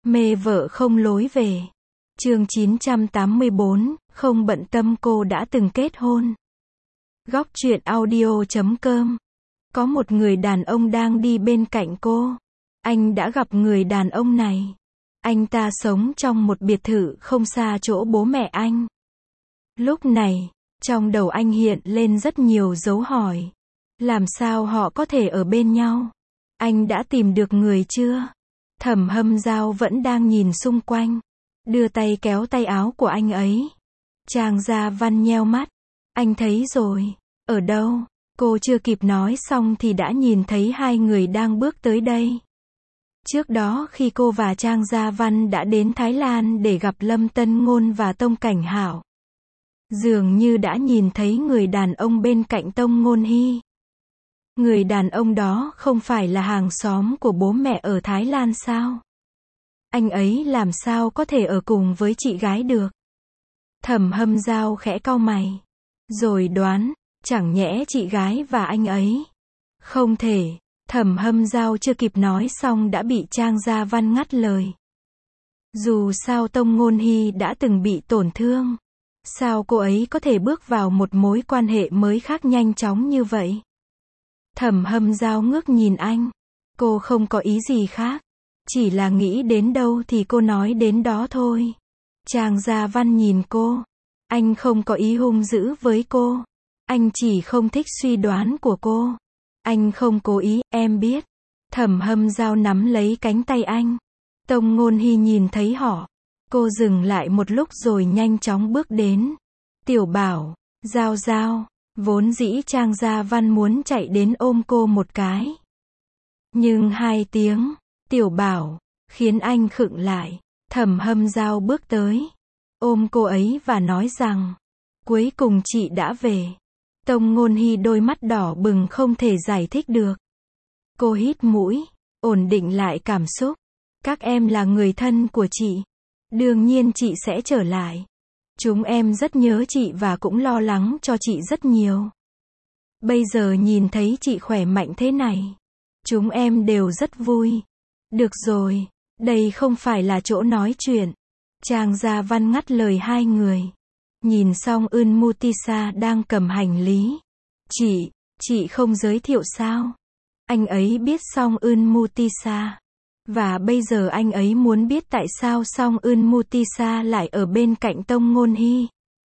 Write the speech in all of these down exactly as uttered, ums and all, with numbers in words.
Mê vợ không lối về. Chương chín trăm tám mươi bốn, không bận tâm cô đã từng kết hôn. Góc truyện audio chấm com. Có một người đàn ông đang đi bên cạnh cô. Anh đã gặp người đàn ông này. Anh ta sống trong một biệt thự không xa chỗ bố mẹ anh. Lúc này, trong đầu anh hiện lên rất nhiều dấu hỏi. Làm sao họ có thể ở bên nhau? Anh đã tìm được người chưa? Thẩm Hâm Dao vẫn đang nhìn xung quanh, đưa tay kéo tay áo của anh ấy. Trang Gia Văn nheo mắt. Anh thấy rồi. Ở đâu? Cô chưa kịp nói xong thì đã nhìn thấy hai người đang bước tới đây. Trước đó khi cô và Trang Gia Văn đã đến Thái Lan để gặp Lâm Tân Ngôn và Tông Cảnh Hảo, dường như đã nhìn thấy người đàn ông bên cạnh Tông Ngôn Hy. Người đàn ông đó không phải là hàng xóm của bố mẹ ở Thái Lan sao? Anh ấy làm sao có thể ở cùng với chị gái được? Thẩm Hâm Dao khẽ cau mày, rồi đoán, chẳng nhẽ chị gái và anh ấy? Không thể. Thẩm Hâm Dao chưa kịp nói xong đã bị Trang Gia Văn ngắt lời. Dù sao Tông Ngôn Hy đã từng bị tổn thương. Sao cô ấy có thể bước vào một mối quan hệ mới khác nhanh chóng như vậy? Thẩm Hâm Dao ngước nhìn anh. Cô không có ý gì khác. Chỉ là nghĩ đến đâu thì cô nói đến đó thôi. Trang Gia Văn nhìn cô. Anh không có ý hung dữ với cô. Anh chỉ không thích suy đoán của cô. Anh không cố ý, em biết. Thẩm Hâm Dao nắm lấy cánh tay anh. Tông Ngôn Hy nhìn thấy họ. Cô dừng lại một lúc rồi nhanh chóng bước đến. Tiểu Bảo, Dao Dao. Vốn dĩ Trang Gia Văn muốn chạy đến ôm cô một cái. Nhưng hai tiếng, Tiểu Bảo, khiến anh khựng lại. Thẩm Hâm Dao bước tới, ôm cô ấy và nói rằng, cuối cùng chị đã về. Tông Ngôn Hy đôi mắt đỏ bừng không thể giải thích được. Cô hít mũi, ổn định lại cảm xúc. Các em là người thân của chị. Đương nhiên chị sẽ trở lại. Chúng em rất nhớ chị và cũng lo lắng cho chị rất nhiều. Bây giờ nhìn thấy chị khỏe mạnh thế này, chúng em đều rất vui. Được rồi, đây không phải là chỗ nói chuyện. Trang Gia Văn ngắt lời hai người. Nhìn Song Eun Mutisa đang cầm hành lý. Chị, chị không giới thiệu sao? Anh ấy biết Song Eun Mutisa. Và bây giờ anh ấy muốn biết tại sao Song Eun Mutisa lại ở bên cạnh Tông Ngôn Hy.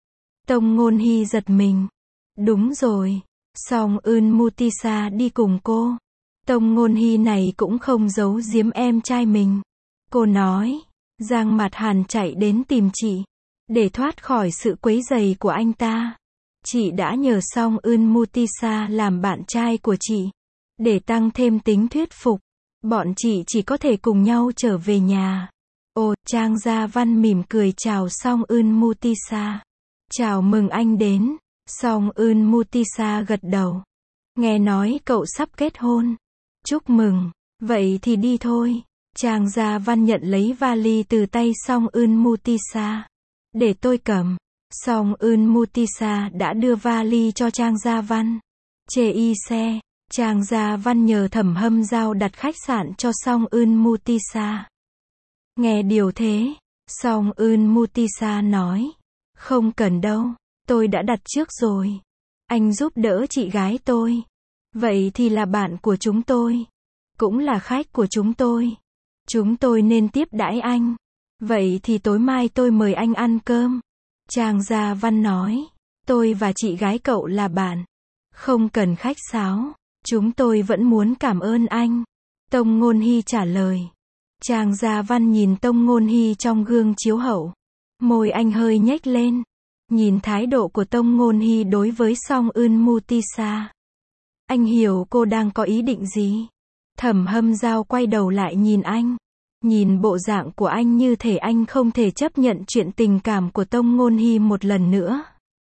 Tông Ngôn Hy giật mình. Đúng rồi, Song Eun Mutisa đi cùng cô. Tông Ngôn Hy này cũng không giấu giếm em trai mình. Cô nói, Giang Mạt Hàn chạy đến tìm chị, để thoát khỏi sự quấy rầy của anh ta. Chị đã nhờ Song Eun Mutisa làm bạn trai của chị, để tăng thêm tính thuyết phục. Bọn chị chỉ có thể cùng nhau trở về nhà. Ồ, Trang Gia Văn mỉm cười chào Song Eun Mutisa. Chào mừng anh đến. Song Eun Mutisa gật đầu. Nghe nói cậu sắp kết hôn. Chúc mừng. Vậy thì đi thôi. Trang Gia Văn nhận lấy vali từ tay Song Eun Mutisa. Để tôi cầm. Song Eun Mutisa đã đưa vali cho Trang Gia Văn. Chê y xe. Trang Gia Văn nhờ Thẩm Hâm Dao đặt khách sạn cho Song Eun Mutisa. Nghe điều thế, Song Eun Mutisa nói, không cần đâu, tôi đã đặt trước rồi. Anh giúp đỡ chị gái tôi. Vậy thì là bạn của chúng tôi. Cũng là khách của chúng tôi. Chúng tôi nên tiếp đãi anh. Vậy thì tối mai tôi mời anh ăn cơm. Trang Gia Văn nói, tôi và chị gái cậu là bạn. Không cần khách sáo. Chúng tôi vẫn muốn cảm ơn anh. Tông Ngôn Hy trả lời. Trang Gia Văn nhìn Tông Ngôn Hy trong gương chiếu hậu. Môi anh hơi nhếch lên. Nhìn thái độ của Tông Ngôn Hy đối với Song Eun Mutisa. Anh hiểu cô đang có ý định gì. Thẩm Hâm Dao quay đầu lại nhìn anh. Nhìn bộ dạng của anh như thể anh không thể chấp nhận chuyện tình cảm của Tông Ngôn Hy một lần nữa.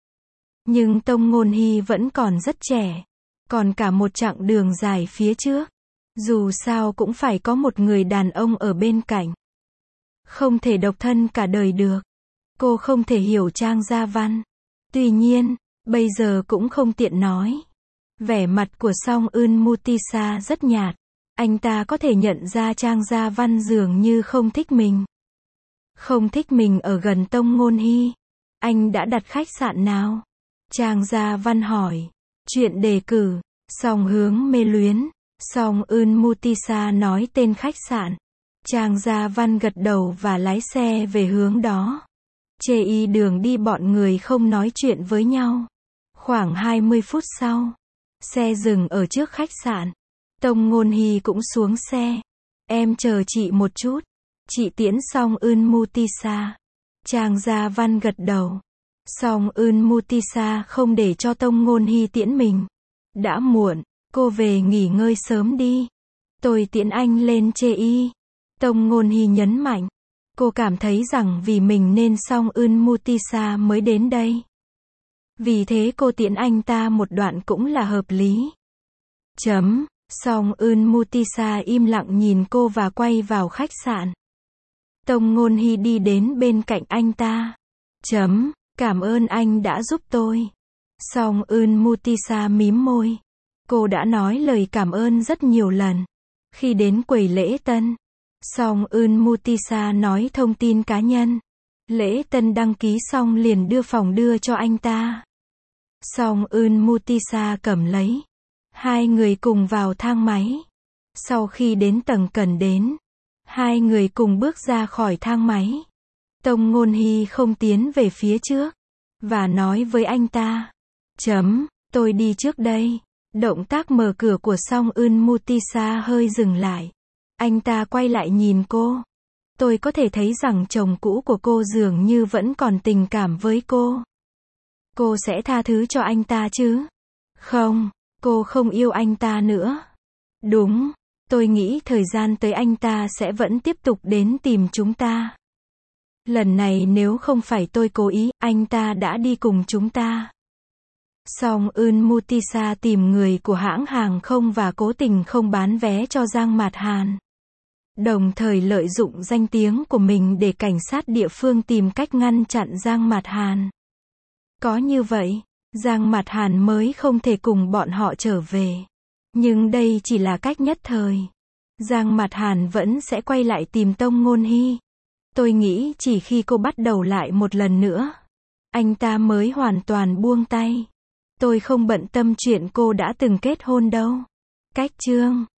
Nhưng Tông Ngôn Hy vẫn còn rất trẻ. Còn cả một chặng đường dài phía trước. Dù sao cũng phải có một người đàn ông ở bên cạnh. Không thể độc thân cả đời được. Cô không thể hiểu Trang Gia Văn. Tuy nhiên, bây giờ cũng không tiện nói. Vẻ mặt của Song Eun Mutisa rất nhạt. Anh ta có thể nhận ra Trang Gia Văn dường như không thích mình. Không thích mình ở gần Tông Ngôn Hy. Anh đã đặt khách sạn nào? Trang Gia Văn hỏi. Chuyện đề cử. Song Hướng Mê Luyến. Song Eun Mutisa nói tên khách sạn. Trang Gia Văn gật đầu và lái xe về hướng đó. Chê y đường đi bọn người không nói chuyện với nhau. Khoảng hai mươi phút sau, xe dừng ở trước khách sạn. Tông Ngôn Hy cũng xuống xe. Em chờ chị một chút. Chị tiễn Song Eun Mutisa. Trang Gia Văn gật đầu. Song Eun Mutisa không để cho Tông Ngôn Hy tiễn mình. Đã muộn, cô về nghỉ ngơi sớm đi. Tôi tiễn anh lên chê y. Tông Ngôn Hy nhấn mạnh. Cô cảm thấy rằng vì mình nên Song Eun Mutisa mới đến đây. Vì thế cô tiễn anh ta một đoạn cũng là hợp lý. Chấm. Song Eun Mutisa im lặng nhìn cô và quay vào khách sạn. Tông Ngôn Hy đi đến bên cạnh anh ta. Chấm. Cảm ơn anh đã giúp tôi. Song Eun Mutisa mím môi. Cô đã nói lời cảm ơn rất nhiều lần. Khi đến quầy lễ tân, Song Eun Mutisa nói thông tin cá nhân. Lễ tân đăng ký xong liền đưa phòng đưa cho anh ta. Song Eun Mutisa cầm lấy. Hai người cùng vào thang máy. Sau khi đến tầng cần đến, hai người cùng bước ra khỏi thang máy. Tông Ngôn Hy không tiến về phía trước, và nói với anh ta. Chấm, tôi đi trước đây. Động tác mở cửa của Song Eun Mutisa hơi dừng lại. Anh ta quay lại nhìn cô. Tôi có thể thấy rằng chồng cũ của cô dường như vẫn còn tình cảm với cô. Cô sẽ tha thứ cho anh ta chứ? Không, cô không yêu anh ta nữa. Đúng, tôi nghĩ thời gian tới anh ta sẽ vẫn tiếp tục đến tìm chúng ta. Lần này nếu không phải tôi cố ý, anh ta đã đi cùng chúng ta. Song Eun Mutisa tìm người của hãng hàng không và cố tình không bán vé cho Giang Mạt Hàn. Đồng thời lợi dụng danh tiếng của mình để cảnh sát địa phương tìm cách ngăn chặn Giang Mạt Hàn. Có như vậy, Giang Mạt Hàn mới không thể cùng bọn họ trở về. Nhưng đây chỉ là cách nhất thời. Giang Mạt Hàn vẫn sẽ quay lại tìm Tông Ngôn Hy. Tôi nghĩ chỉ khi cô bắt đầu lại một lần nữa, anh ta mới hoàn toàn buông tay. Tôi không bận tâm chuyện cô đã từng kết hôn đâu. Cách chương